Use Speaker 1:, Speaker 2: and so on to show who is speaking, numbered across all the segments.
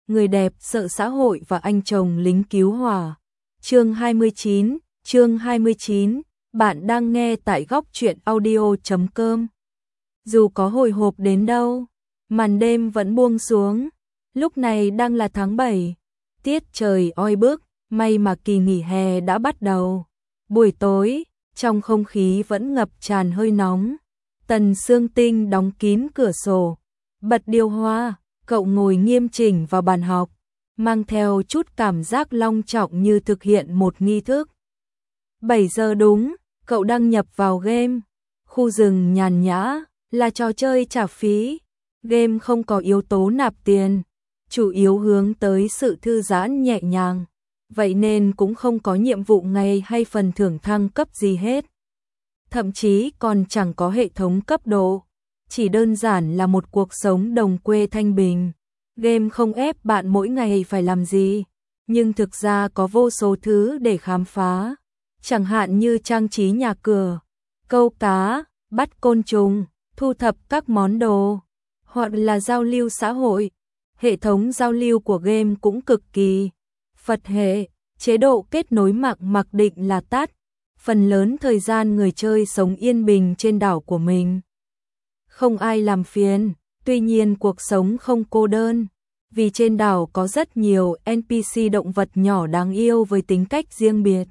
Speaker 1: người đẹp sợ xã hội và anh chồng lính cứu hỏa. Chương 29, bạn đang nghe tại góc truyện audio.com. Dù có hồi hộp đến đâu, màn đêm vẫn buông xuống. Lúc này đang là tháng 7, tiết trời oi bức, may mà kỳ nghỉ hè đã bắt đầu. Buổi tối, trong không khí vẫn ngập tràn hơi nóng. Tần Sương Tinh đóng kín cửa sổ, bật điều hòa, cậu ngồi nghiêm chỉnh vào bàn học, mang theo chút cảm giác long trọng như thực hiện một nghi thức. 7 giờ đúng, cậu đăng nhập vào game. Khu rừng nhàn nhã là trò chơi trả phí. Game không có yếu tố nạp tiền, chủ yếu hướng tới sự thư giãn nhẹ nhàng. Vậy nên cũng không có nhiệm vụ ngày hay phần thưởng thăng cấp gì hết. Thậm chí còn chẳng có hệ thống cấp độ, chỉ đơn giản là một cuộc sống đồng quê thanh bình. Game không ép bạn mỗi ngày phải làm gì, nhưng thực ra có vô số thứ để khám phá. Chẳng hạn như trang trí nhà cửa, câu cá, bắt côn trùng, thu thập các món đồ, hoặc là giao lưu xã hội. Hệ thống giao lưu của game cũng cực kỳ Phật hệ, chế độ kết nối mặc định là tắt. Phần lớn thời gian người chơi sống yên bình trên đảo của mình, không ai làm phiền. Tuy nhiên cuộc sống không cô đơn, vì trên đảo có rất nhiều NPC động vật nhỏ đáng yêu với tính cách riêng biệt.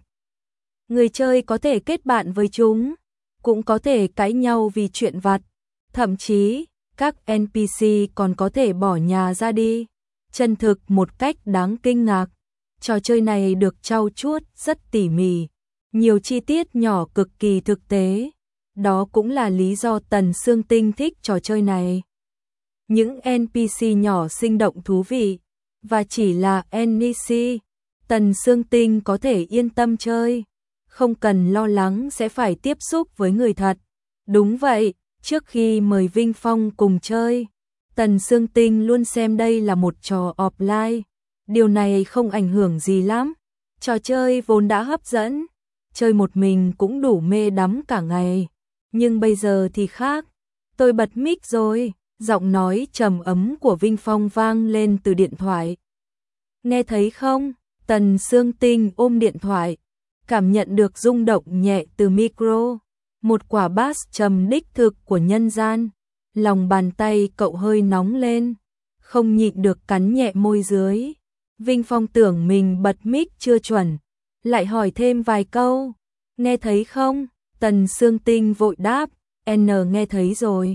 Speaker 1: Người chơi có thể kết bạn với chúng, cũng có thể cãi nhau vì chuyện vặt. Thậm chí, các NPC còn có thể bỏ nhà ra đi. Chân thực một cách đáng kinh ngạc. Trò chơi này được trau chuốt rất tỉ mỉ, nhiều chi tiết nhỏ cực kỳ thực tế. Đó cũng là lý do Tần Sương Tinh thích trò chơi này. Những NPC nhỏ sinh động thú vị, và chỉ là NPC, Tần Sương Tinh có thể yên tâm chơi, không cần lo lắng sẽ phải tiếp xúc với người thật. Đúng vậy, trước khi mời Vinh Phong cùng chơi, Tần Sương Tinh luôn xem đây là một trò offline. Điều này không ảnh hưởng gì lắm, trò chơi vốn đã hấp dẫn, chơi một mình cũng đủ mê đắm cả ngày. Nhưng bây giờ thì khác, tôi bật mic rồi, giọng nói trầm ấm của Vinh Phong vang lên từ điện thoại. Nghe thấy không? Tần Sương Tinh ôm điện thoại, cảm nhận được rung động nhẹ từ micro, một quả bass trầm đích thực của nhân gian. Lòng bàn tay cậu hơi nóng lên, không nhịn được cắn nhẹ môi dưới. Vinh Phong tưởng mình bật mic chưa chuẩn, lại hỏi thêm vài câu. Nghe thấy không? Tần Sương Tinh vội đáp, nghe thấy rồi.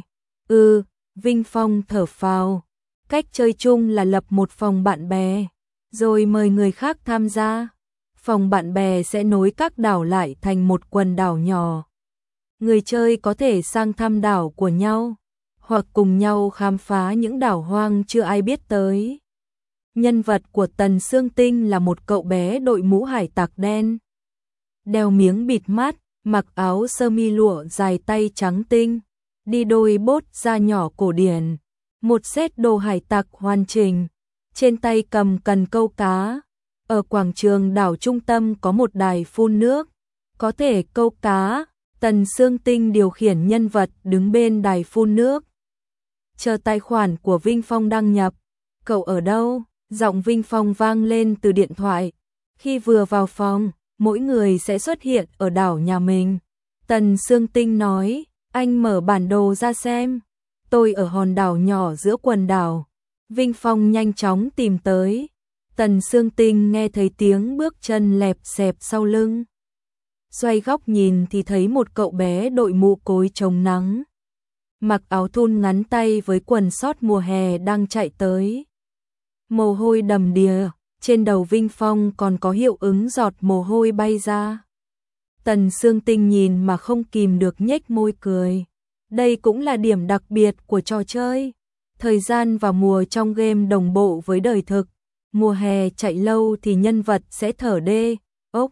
Speaker 1: Vinh Phong thở phào. Cách chơi chung là lập một phòng bạn bè, rồi mời người khác tham gia. Phòng bạn bè sẽ nối các đảo lại thành một quần đảo nhỏ. Người chơi có thể sang thăm đảo của nhau, hoặc cùng nhau khám phá những đảo hoang chưa ai biết tới. Nhân vật của Tần Sương Tinh là một cậu bé đội mũ hải tặc đen, đeo miếng bịt mắt, mặc áo sơ mi lụa dài tay trắng tinh, đi đôi bốt da nhỏ cổ điển, một set đồ hải tặc hoàn chỉnh, trên tay cầm cần câu cá. Ở quảng trường đảo trung tâm có một đài phun nước, có thể câu cá. Tần Sương Tinh điều khiển nhân vật đứng bên đài phun nước, chờ tài khoản của Vinh Phong đăng nhập. Cậu ở đâu? Giọng Vinh Phong vang lên từ điện thoại. Khi vừa vào phòng, mỗi người sẽ xuất hiện ở đảo nhà mình. Tần Sương Tinh nói, anh mở bản đồ ra xem. Tôi ở hòn đảo nhỏ giữa quần đảo. Vinh Phong nhanh chóng tìm tới. Tần Sương Tinh nghe thấy tiếng bước chân lẹp xẹp sau lưng. Xoay góc nhìn thì thấy một cậu bé đội mũ cối chống nắng, mặc áo thun ngắn tay với quần sót mùa hè đang chạy tới. Mồ hôi đầm đìa, trên đầu Vinh Phong còn có hiệu ứng giọt mồ hôi bay ra. Tần Sương Tinh nhìn mà không kìm được nhếch môi cười. Đây cũng là điểm đặc biệt của trò chơi. Thời gian và mùa trong game đồng bộ với đời thực. Mùa hè chạy lâu thì nhân vật sẽ thở đê, ốc,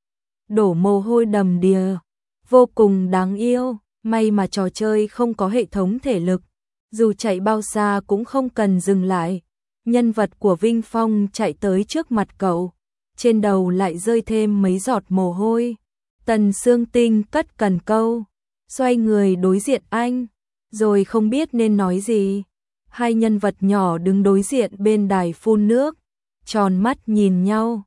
Speaker 1: đổ mồ hôi đầm đìa, vô cùng đáng yêu. May mà trò chơi không có hệ thống thể lực, dù chạy bao xa cũng không cần dừng lại. Nhân vật của Vinh Phong chạy tới trước mặt cậu, trên đầu lại rơi thêm mấy giọt mồ hôi. Tần Sương Tinh cất cần câu, xoay người đối diện anh, rồi không biết nên nói gì. Hai nhân vật nhỏ đứng đối diện bên đài phun nước, tròn mắt nhìn nhau.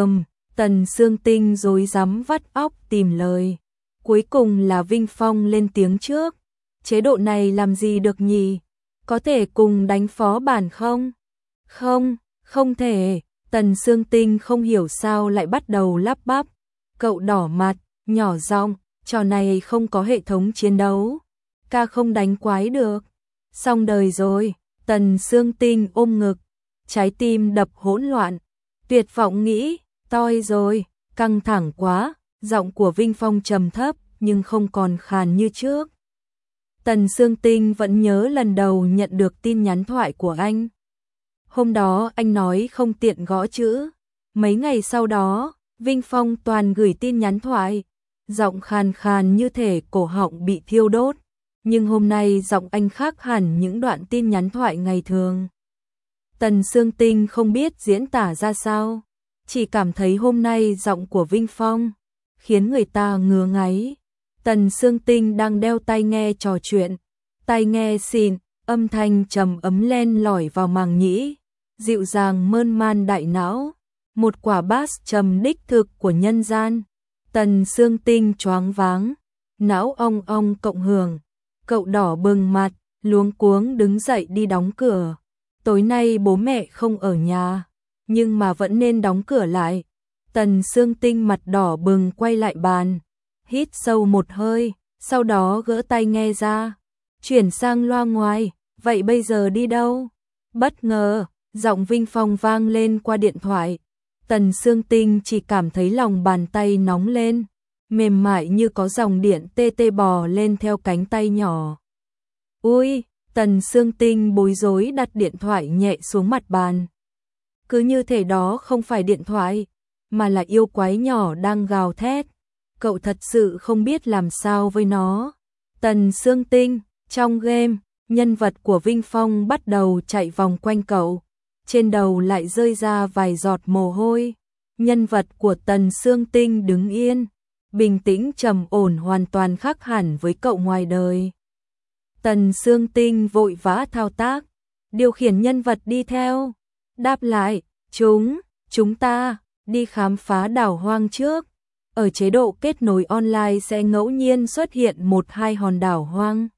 Speaker 1: Tần Sương Tinh rối rắm vắt óc tìm lời. Cuối cùng là Vinh Phong lên tiếng trước. Chế độ này làm gì được nhỉ? Có thể cùng đánh phó bản không? Không, không thể. Tần Sương Tinh không hiểu sao lại bắt đầu lắp bắp. Cậu đỏ mặt, nhỏ giọng, trò này không có hệ thống chiến đấu. Ca không đánh quái được. Xong đời rồi. Tần Sương Tinh ôm ngực, trái tim đập hỗn loạn. Tuyệt vọng nghĩ, toi rồi, căng thẳng quá. Giọng của Vinh Phong trầm thấp nhưng không còn khàn như trước. Tần Sương Tinh vẫn nhớ lần đầu nhận được tin nhắn thoại của anh. Hôm đó anh nói không tiện gõ chữ. Mấy ngày sau đó, Vinh Phong toàn gửi tin nhắn thoại. Giọng khàn khàn như thể cổ họng bị thiêu đốt. Nhưng hôm nay giọng anh khác hẳn những đoạn tin nhắn thoại ngày thường. Tần Sương Tinh không biết diễn tả ra sao. Chỉ cảm thấy hôm nay giọng của Vinh Phong khiến người ta ngứa ngáy. Tần Sương Tinh đang đeo tai nghe trò chuyện. Tai nghe xịn, âm thanh trầm ấm len lỏi vào màng nhĩ. Dịu dàng mơn man đại não. Một quả bass trầm đích thực của nhân gian. Tần Sương Tinh choáng váng. Não ong ong cộng hưởng. Cậu đỏ bừng mặt, luống cuống đứng dậy đi đóng cửa. Tối nay bố mẹ không ở nhà, nhưng mà vẫn nên đóng cửa lại. Tần Sương Tinh mặt đỏ bừng quay lại bàn, hít sâu một hơi, sau đó gỡ tai nghe ra, chuyển sang loa ngoài. Vậy bây giờ đi đâu? Bất ngờ, giọng Vinh Phong vang lên qua điện thoại. Tần Sương Tinh chỉ cảm thấy lòng bàn tay nóng lên, mềm mại như có dòng điện tê tê bò lên theo cánh tay nhỏ. Ui, Tần Sương Tinh bối rối đặt điện thoại nhẹ xuống mặt bàn. Cứ như thể đó không phải điện thoại, mà là yêu quái nhỏ đang gào thét. Cậu thật sự không biết làm sao với nó. Tần Sương Tinh, trong game, nhân vật của Vinh Phong bắt đầu chạy vòng quanh cậu. Trên đầu lại rơi ra vài giọt mồ hôi. Nhân vật của Tần Sương Tinh đứng yên, bình tĩnh trầm ổn hoàn toàn khác hẳn với cậu ngoài đời. Tần Sương Tinh vội vã thao tác, điều khiển nhân vật đi theo. Đáp lại, chúng ta đi khám phá đảo hoang trước. Ở chế độ kết nối online sẽ ngẫu nhiên xuất hiện 1-2 hòn đảo hoang.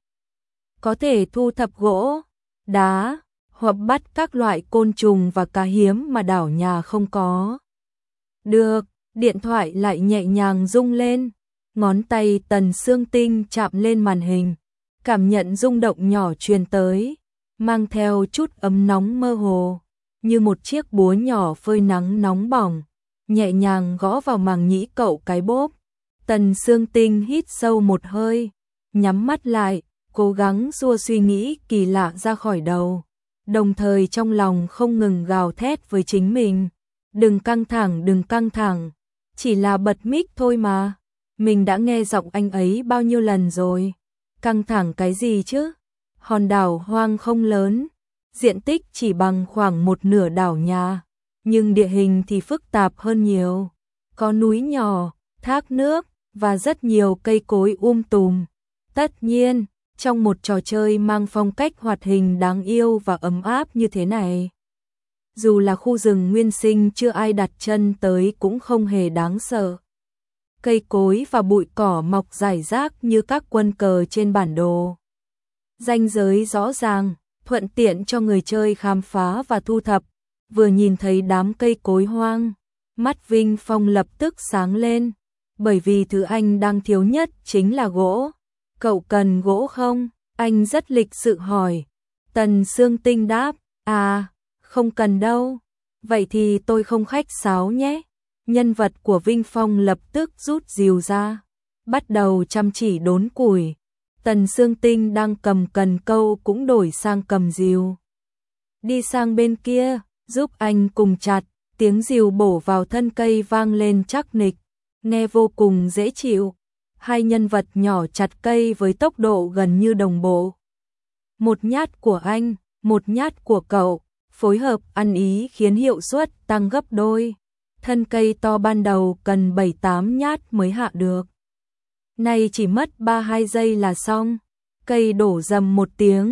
Speaker 1: Có thể thu thập gỗ, đá, hoặc bắt các loại côn trùng và cá hiếm mà đảo nhà không có. Được, điện thoại lại nhẹ nhàng rung lên. Ngón tay Tần Sương Tinh chạm lên màn hình. Cảm nhận rung động nhỏ truyền tới, mang theo chút ấm nóng mơ hồ, như một chiếc búa nhỏ phơi nắng nóng bỏng, nhẹ nhàng gõ vào màng nhĩ cậu cái bốp. Tần Sương Tinh hít sâu một hơi, nhắm mắt lại, cố gắng xua suy nghĩ kỳ lạ ra khỏi đầu, đồng thời trong lòng không ngừng gào thét với chính mình. Đừng căng thẳng, chỉ là bật mic thôi mà. Mình đã nghe giọng anh ấy bao nhiêu lần rồi. Căng thẳng cái gì chứ? Hòn đảo hoang không lớn, diện tích chỉ bằng khoảng 1/2 đảo nhà, nhưng địa hình thì phức tạp hơn nhiều. Có núi nhỏ, thác nước và rất nhiều cây cối tùm. Tất nhiên, trong một trò chơi mang phong cách hoạt hình đáng yêu và ấm áp như thế này, dù là khu rừng nguyên sinh chưa ai đặt chân tới cũng không hề đáng sợ. Cây cối và bụi cỏ mọc rải rác như các quân cờ trên bản đồ. Ranh giới rõ ràng, thuận tiện cho người chơi khám phá và thu thập. Vừa nhìn thấy đám cây cối hoang, mắt Vinh Phong lập tức sáng lên, bởi vì thứ anh đang thiếu nhất chính là gỗ. Cậu cần gỗ không? Anh rất lịch sự hỏi. Tần Sương Tinh đáp, không cần đâu. Vậy thì tôi không khách sáo nhé. Nhân vật của Vinh Phong lập tức rút rìu ra, bắt đầu chăm chỉ đốn củi. Tần Sương Tinh đang cầm cần câu cũng đổi sang cầm rìu. Đi sang bên kia, giúp anh cùng chặt, tiếng rìu bổ vào thân cây vang lên chắc nịch, nghe vô cùng dễ chịu. Hai nhân vật nhỏ chặt cây với tốc độ gần như đồng bộ. Một nhát của anh, một nhát của cậu, phối hợp ăn ý khiến hiệu suất tăng gấp đôi. Thân cây to ban đầu cần 7-8 nhát mới hạ được. Nay chỉ mất 3-2 giây là xong. Cây đổ rầm một tiếng,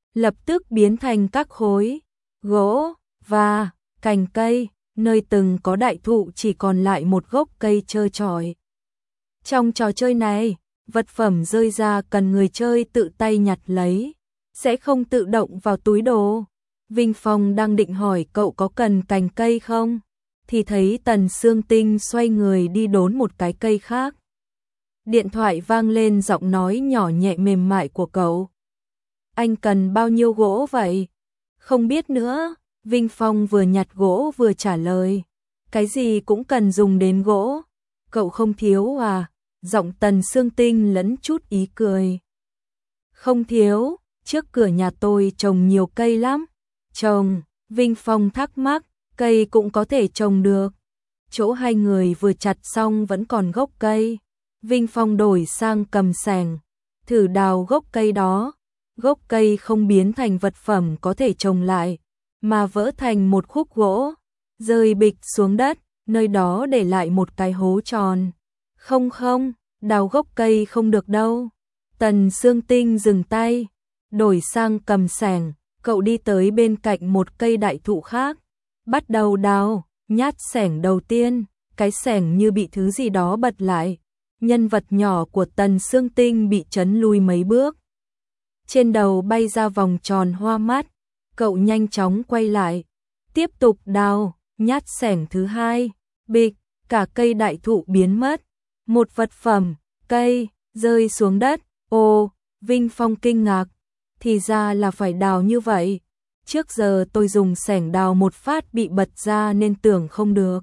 Speaker 1: lập tức biến thành các khối gỗ và cành cây, nơi từng có đại thụ chỉ còn lại một gốc cây trơ trọi. Trong trò chơi này, vật phẩm rơi ra cần người chơi tự tay nhặt lấy, sẽ không tự động vào túi đồ. Vinh Phong đang định hỏi cậu có cần cành cây không, thì thấy Tần Sương Tinh xoay người đi đốn một cái cây khác. Điện thoại vang lên giọng nói nhỏ nhẹ mềm mại của cậu. Anh cần bao nhiêu gỗ vậy? Không biết nữa, Vinh Phong vừa nhặt gỗ vừa trả lời. Cái gì cũng cần dùng đến gỗ. Cậu không thiếu à? Giọng Tần Sương Tinh lẫn chút ý cười. Không thiếu, trước cửa nhà tôi trồng nhiều cây lắm. Trồng, Vinh Phong thắc mắc, cây cũng có thể trồng được. Chỗ hai người vừa chặt xong vẫn còn gốc cây. Vinh Phong đổi sang cầm xẻng, thử đào gốc cây đó. Gốc cây không biến thành vật phẩm có thể trồng lại, mà vỡ thành một khúc gỗ, rơi bịch xuống đất, nơi đó để lại một cái hố tròn. Không, đào gốc cây không được đâu. Tần Sương Tinh dừng tay, đổi sang cầm xẻng, cậu đi tới bên cạnh một cây đại thụ khác, bắt đầu đào, nhát xẻng đầu tiên, cái xẻng như bị thứ gì đó bật lại. Nhân vật nhỏ của Tần Sương Tinh bị chấn lui mấy bước. Trên đầu bay ra vòng tròn hoa mắt, cậu nhanh chóng quay lại, tiếp tục đào, nhát xẻng thứ hai, bịch, cả cây đại thụ biến mất. Một vật phẩm, cây, rơi xuống đất. Ồ, Vinh Phong kinh ngạc, thì ra là phải đào như vậy. Trước giờ tôi dùng xẻng đào một phát bị bật ra nên tưởng không được.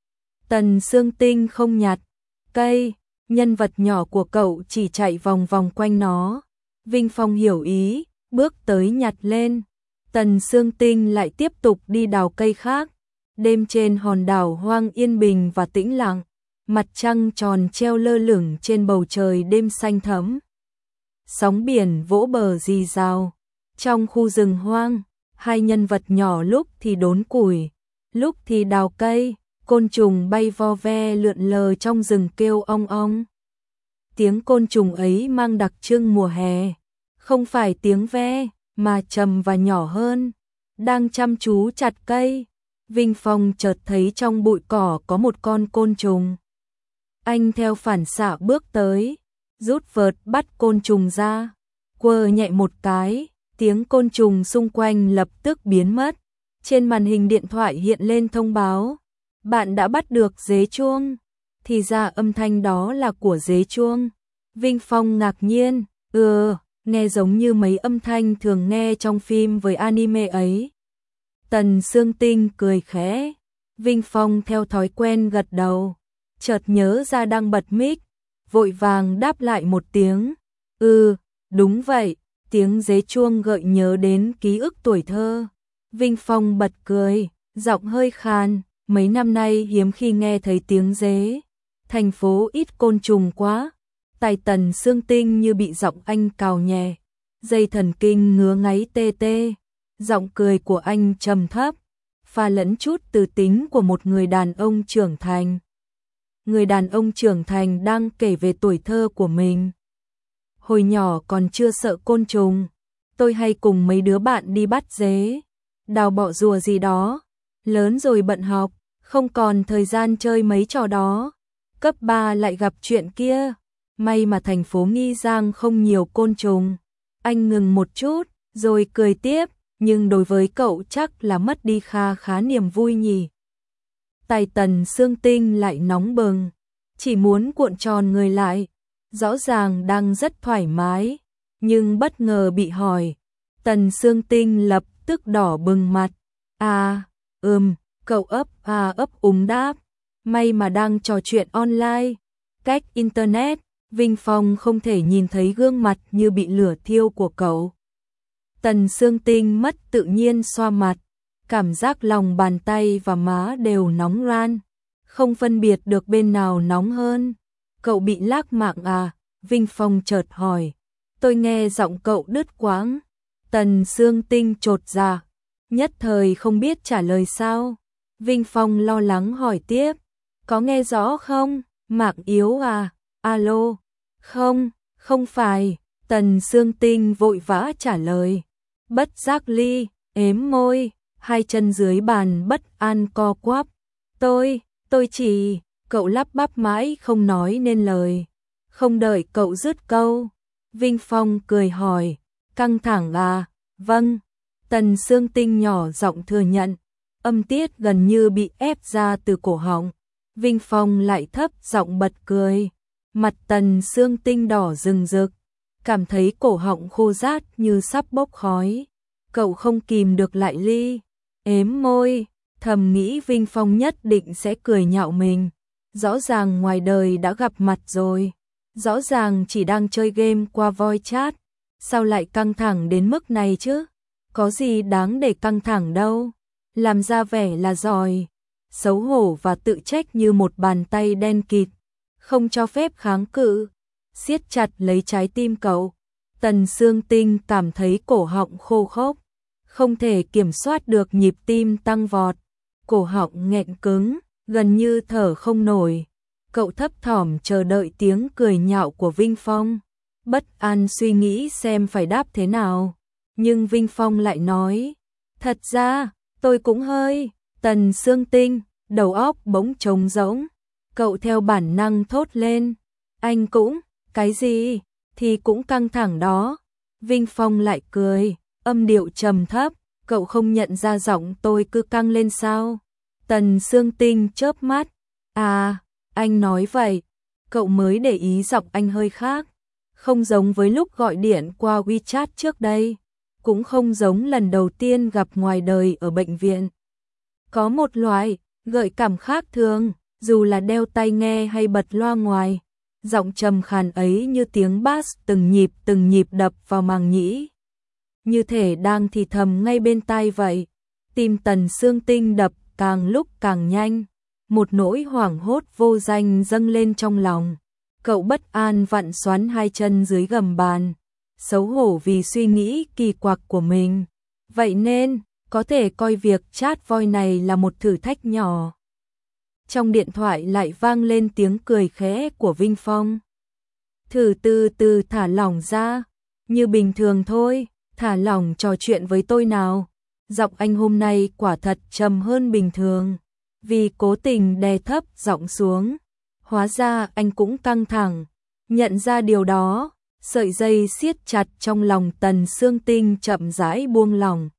Speaker 1: Tần Sương Tinh không nhặt cây, nhân vật nhỏ của cậu chỉ chạy vòng vòng quanh nó. Vinh Phong hiểu ý, bước tới nhặt lên. Tần Sương Tinh lại tiếp tục đi đào cây khác. Đêm trên hòn đảo hoang yên bình và tĩnh lặng, mặt trăng tròn treo lơ lửng trên bầu trời đêm xanh thẫm. Sóng biển vỗ bờ rì rào. Trong khu rừng hoang, hai nhân vật nhỏ lúc thì đốn củi, lúc thì đào cây, côn trùng bay vo ve lượn lờ trong rừng kêu ong ong. Tiếng côn trùng ấy mang đặc trưng mùa hè, không phải tiếng ve, mà trầm và nhỏ hơn, đang chăm chú chặt cây. Vinh Phong chợt thấy trong bụi cỏ có một con côn trùng. Anh theo phản xạ bước tới, rút vợt bắt côn trùng ra, quơ nhẹ một cái, tiếng côn trùng xung quanh lập tức biến mất. Trên màn hình điện thoại hiện lên thông báo, bạn đã bắt được dế chuông. Thì ra âm thanh đó là của dế chuông. Vinh Phong ngạc nhiên, nghe giống như mấy âm thanh thường nghe trong phim với anime ấy. Tần Sương Tinh cười khẽ, Vinh Phong theo thói quen gật đầu, chợt nhớ ra đang bật mic, vội vàng đáp lại một tiếng, đúng vậy, tiếng dế chuông gợi nhớ đến ký ức tuổi thơ. Vinh Phong bật cười, giọng hơi khàn, mấy năm nay hiếm khi nghe thấy tiếng dế, thành phố ít côn trùng quá. Tai Tần Sương Tinh như bị giọng anh cào nhẹ, dây thần kinh ngứa ngáy tê tê. Giọng cười của anh trầm thấp, pha lẫn chút từ tính của một người đàn ông trưởng thành. Người đàn ông trưởng thành đang kể về tuổi thơ của mình. Hồi nhỏ còn chưa sợ côn trùng, tôi hay cùng mấy đứa bạn đi bắt dế, đào bọ rùa gì đó. Lớn rồi bận học, không còn thời gian chơi mấy trò đó. Cấp 3 lại gặp chuyện kia. May mà thành phố Nghi Giang không nhiều côn trùng. Anh ngừng một chút, rồi cười tiếp. Nhưng đối với cậu chắc là mất đi khá niềm vui nhỉ. Tai Tần Sương Tinh lại nóng bừng, chỉ muốn cuộn tròn người lại. Rõ ràng đang rất thoải mái, nhưng bất ngờ bị hỏi. Tần Sương Tinh lập tức đỏ bừng mặt. Cậu ấp úng đáp. May mà đang trò chuyện online, cách internet, Vinh Phong không thể nhìn thấy gương mặt như bị lửa thiêu của cậu. Tần Sương Tinh mất tự nhiên xoa mặt, cảm giác lòng bàn tay và má đều nóng ran, không phân biệt được bên nào nóng hơn. Cậu bị lác mạng à? Vinh Phong chợt hỏi. Tôi nghe giọng cậu đứt quãng. Tần Sương Tinh chột dạ, nhất thời không biết trả lời sao. Vinh Phong lo lắng hỏi tiếp. Có nghe rõ không? Mạng yếu à? Alo? Không phải. Tần Sương Tinh vội vã trả lời. Bất giác ly, ếm môi, hai chân dưới bàn bất an co quắp. Tôi chỉ, cậu lắp bắp mãi không nói nên lời. Không đợi cậu dứt câu, Vinh Phong cười hỏi, căng thẳng à? Vâng, Tần Sương Tinh nhỏ giọng thừa nhận, âm tiết gần như bị ép ra từ cổ họng. Vinh Phong lại thấp giọng bật cười, mặt Tần Sương Tinh đỏ rừng rực, cảm thấy cổ họng khô rát như sắp bốc khói. Cậu không kìm được lại ly, ếm môi, thầm nghĩ Vinh Phong nhất định sẽ cười nhạo mình. Rõ ràng ngoài đời đã gặp mặt rồi, rõ ràng chỉ đang chơi game qua voice chat, sao lại căng thẳng đến mức này chứ? Có gì đáng để căng thẳng đâu, làm ra vẻ là giỏi. Xấu hổ và tự trách như một bàn tay đen kịt, không cho phép kháng cự, siết chặt lấy trái tim cậu. Tần Sương Tinh cảm thấy cổ họng khô khốc, không thể kiểm soát được nhịp tim tăng vọt, cổ họng nghẹn cứng, gần như thở không nổi. Cậu thấp thỏm chờ đợi tiếng cười nhạo của Vinh Phong, bất an suy nghĩ xem phải đáp thế nào. Nhưng Vinh Phong lại nói, thật ra, tôi cũng hơi. Tần Sương Tinh, đầu óc bỗng trống rỗng, cậu theo bản năng thốt lên, anh cũng, cái gì, thì cũng căng thẳng đó. Vinh Phong lại cười, âm điệu trầm thấp, cậu không nhận ra giọng tôi cứ căng lên sao? Tần Sương Tinh chớp mắt, à, anh nói vậy, cậu mới để ý giọng anh hơi khác, không giống với lúc gọi điện qua WeChat trước đây, cũng không giống lần đầu tiên gặp ngoài đời ở bệnh viện. Có một loại gợi cảm khác thường, dù là đeo tai nghe hay bật loa ngoài, giọng trầm khàn ấy như tiếng bass từng nhịp đập vào màng nhĩ, như thể đang thì thầm ngay bên tai vậy. Tim Tần Sương Tinh đập càng lúc càng nhanh, một nỗi hoảng hốt vô danh dâng lên trong lòng. Cậu bất an vặn xoắn hai chân dưới gầm bàn, xấu hổ vì suy nghĩ kỳ quặc của mình. Vậy nên, có thể coi việc chat voice này là một thử thách nhỏ. Trong điện thoại lại vang lên tiếng cười khẽ của Vinh Phong. Thử từ từ thả lỏng ra, như bình thường thôi, thả lỏng trò chuyện với tôi nào. Giọng anh hôm nay quả thật trầm hơn bình thường, vì cố tình đè thấp giọng xuống. Hóa ra anh cũng căng thẳng. Nhận ra điều đó, sợi dây siết chặt trong lòng Tần Sương Tinh chậm rãi buông lỏng.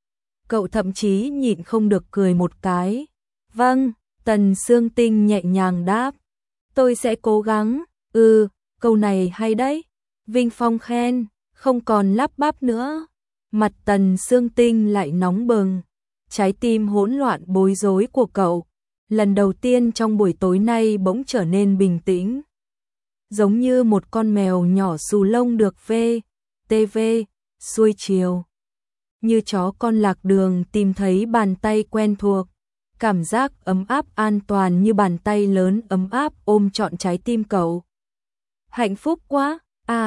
Speaker 1: Cậu thậm chí nhịn không được cười một cái. Vâng, Tần Sương Tinh nhẹ nhàng đáp. Tôi sẽ cố gắng. Câu này hay đấy. Vinh Phong khen, không còn lắp bắp nữa. Mặt Tần Sương Tinh lại nóng bừng. Trái tim hỗn loạn bối rối của cậu, lần đầu tiên trong buổi tối nay bỗng trở nên bình tĩnh. Giống như một con mèo nhỏ xù lông được TV xuôi chiều. Như chó con lạc đường tìm thấy bàn tay quen thuộc. Cảm giác ấm áp an toàn như bàn tay lớn ấm áp ôm trọn trái tim cậu. Hạnh phúc quá,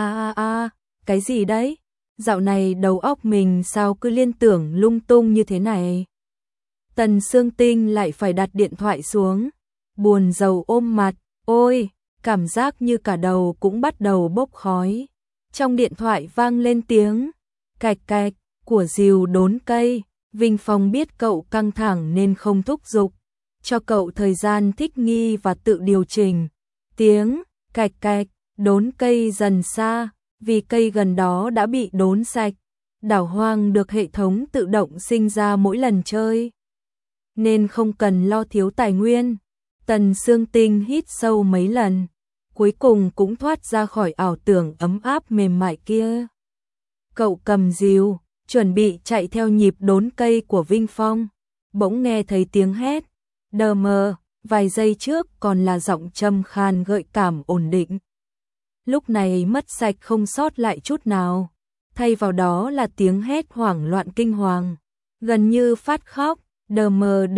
Speaker 1: cái gì đấy? Dạo này đầu óc mình sao cứ liên tưởng lung tung như thế này? Tần Sương Tinh lại phải đặt điện thoại xuống, buồn rầu ôm mặt, ôi, cảm giác như cả đầu cũng bắt đầu bốc khói. Trong điện thoại vang lên tiếng cạch cạch của rìu đốn cây. Vinh Phong biết cậu căng thẳng nên không thúc giục, cho cậu thời gian thích nghi và tự điều chỉnh. Tiếng cạch cạch đốn cây dần xa, vì cây gần đó đã bị đốn sạch. Đảo hoang được hệ thống tự động sinh ra mỗi lần chơi, nên không cần lo thiếu tài nguyên. Tần Sương Tinh hít sâu mấy lần, cuối cùng cũng thoát ra khỏi ảo tưởng ấm áp mềm mại kia. Cậu cầm rìu, chuẩn bị chạy theo nhịp đốn cây của Vinh Phong, bỗng nghe thấy tiếng hét, đờ mờ, vài giây trước còn là giọng trầm khan gợi cảm ổn định. Lúc này mất sạch không sót lại chút nào, thay vào đó là tiếng hét hoảng loạn kinh hoàng, gần như phát khóc, đờ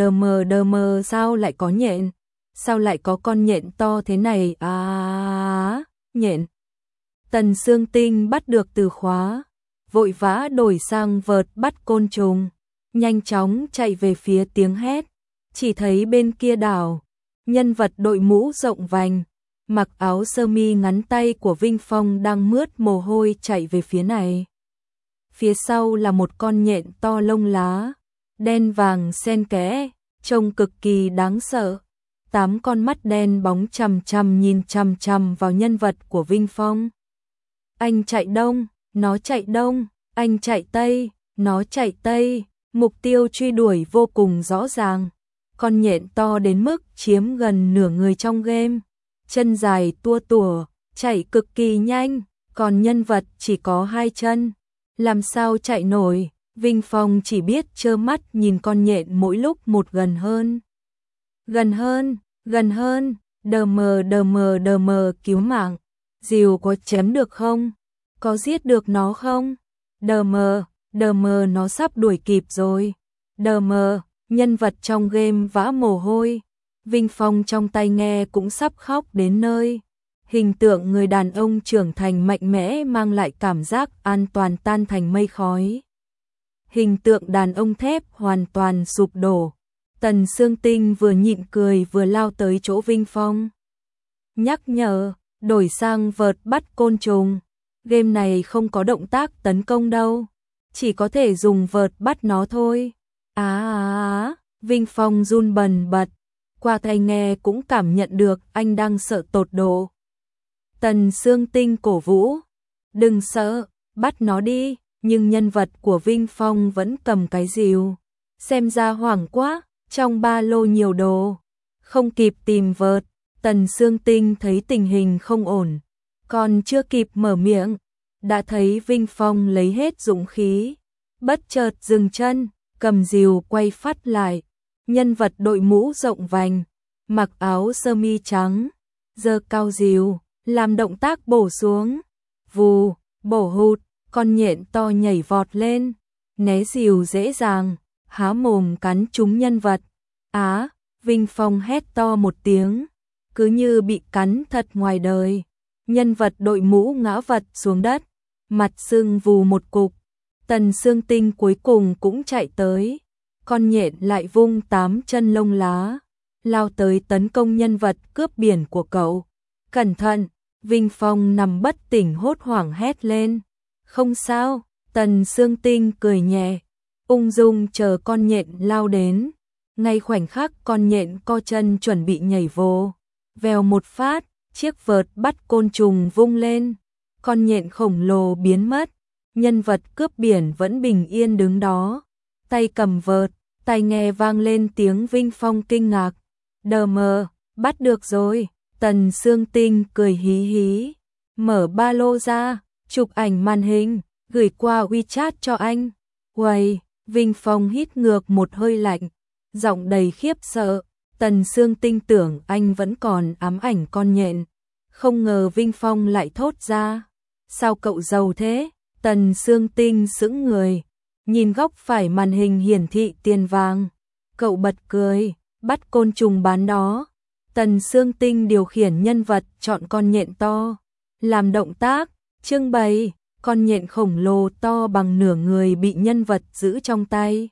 Speaker 1: mờ sao lại có nhện, sao lại có con nhện to thế này nhện. Tần Sương Tinh bắt được từ khóa, vội vã đổi sang vợt bắt côn trùng, nhanh chóng chạy về phía tiếng hét, chỉ thấy bên kia đảo, nhân vật đội mũ rộng vành, mặc áo sơ mi ngắn tay của Vinh Phong đang mướt mồ hôi chạy về phía này. phía sau là một con nhện to lông lá, đen vàng xen kẽ, trông cực kỳ đáng sợ. 8 con mắt đen bóng chằm chằm nhìn chằm chằm vào nhân vật của Vinh Phong. Anh chạy đông, nó chạy đông, anh chạy tây, nó chạy tây, mục tiêu truy đuổi vô cùng rõ ràng. Con nhện to đến mức chiếm gần nửa người trong game, chân dài tua tủa, chạy cực kỳ nhanh, còn nhân vật chỉ có 2 chân, làm sao chạy nổi. Vinh Phong chỉ biết trơ mắt nhìn con nhện mỗi lúc một gần hơn. Gần hơn, đờ mờ cứu mạng. Dìu có chém được không? Có giết được nó không? Đờ mờ nó sắp đuổi kịp rồi. Đờ mờ, nhân vật trong game vã mồ hôi. Vinh Phong trong tai nghe cũng sắp khóc đến nơi. Hình tượng người đàn ông trưởng thành mạnh mẽ mang lại cảm giác an toàn tan thành mây khói. Hình tượng đàn ông thép hoàn toàn sụp đổ. Tần Sương Tinh vừa nhịn cười vừa lao tới chỗ Vinh Phong. Nhắc nhở, đổi sang vợt bắt côn trùng. Game này không có động tác tấn công đâu, chỉ có thể dùng vợt bắt nó thôi. Vinh Phong run bần bật, qua tai nghe cũng cảm nhận được anh đang sợ tột độ. Tần Sương Tinh cổ vũ, đừng sợ, bắt nó đi, nhưng nhân vật của Vinh Phong vẫn cầm cái rìu. Xem ra hoảng quá, trong ba lô nhiều đồ, không kịp tìm vợt. Tần Sương Tinh thấy tình hình không ổn, còn chưa kịp mở miệng, đã thấy Vinh Phong lấy hết dũng khí, bất chợt dừng chân, cầm rìu quay phát lại. Nhân vật đội mũ rộng vành, mặc áo sơ mi trắng, giơ cao rìu, làm động tác bổ xuống. Vù, bổ hụt, con nhện to nhảy vọt lên, né rìu dễ dàng, há mồm cắn trúng nhân vật. Vinh Phong hét to một tiếng, cứ như bị cắn thật ngoài đời. Nhân vật đội mũ ngã vật xuống đất, mặt sưng vù một cục. Tần Sương Tinh cuối cùng cũng chạy tới, con nhện lại vung 8 chân lông lá, lao tới tấn công nhân vật cướp biển của cậu. Cẩn thận, Vinh Phong nằm bất tỉnh hốt hoảng hét lên. Không sao, Tần Sương Tinh cười nhẹ, ung dung chờ con nhện lao đến. Ngay khoảnh khắc con nhện co chân chuẩn bị nhảy vô, vèo một phát, chiếc vợt bắt côn trùng vung lên, con nhện khổng lồ biến mất. Nhân vật cướp biển vẫn bình yên đứng đó, tay cầm vợt, tai nghe vang lên tiếng Vinh Phong kinh ngạc. Đờ mờ, bắt được rồi. Tần Sương Tinh cười hí hí, mở ba lô ra, chụp ảnh màn hình, gửi qua WeChat cho anh. Uầy, Vinh Phong hít ngược một hơi lạnh, giọng đầy khiếp sợ. Tần Sương Tinh tưởng anh vẫn còn ám ảnh con nhện, không ngờ Vinh Phong lại thốt ra. Sao cậu giàu thế? Tần Sương Tinh sững người, nhìn góc phải màn hình hiển thị tiền vàng. Cậu bật cười, bắt côn trùng bán đó. Tần Sương Tinh điều khiển nhân vật chọn con nhện to, làm động tác, trưng bày, con nhện khổng lồ to bằng nửa người bị nhân vật giữ trong tay.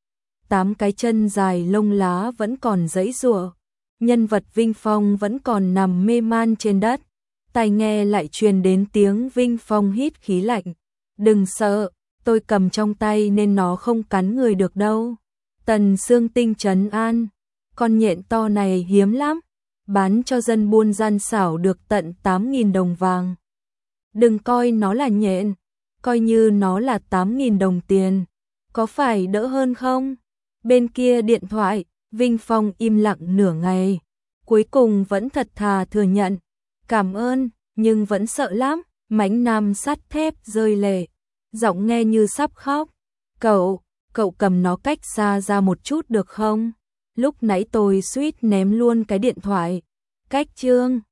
Speaker 1: 8 cái chân dài lông lá vẫn còn giãy giụa, nhân vật Vinh Phong vẫn còn nằm mê man trên đất. Tai nghe lại truyền đến tiếng Vinh Phong hít khí lạnh. Đừng sợ, tôi cầm trong tay nên nó không cắn người được đâu. Tần Sương Tinh trấn an, con nhện to này hiếm lắm, bán cho dân buôn gian xảo được tận 8.000 đồng vàng. Đừng coi nó là nhện, coi như nó là 8.000 đồng tiền, có phải đỡ hơn không? Bên kia điện thoại, Vinh Phong im lặng nửa ngày, cuối cùng vẫn thật thà thừa nhận. Cảm ơn, nhưng vẫn sợ lắm. Mãnh nam sắt thép rơi lệ, giọng nghe như sắp khóc. Cậu cầm nó cách xa ra một chút được không? Lúc nãy tôi suýt ném luôn cái điện thoại. Cách chương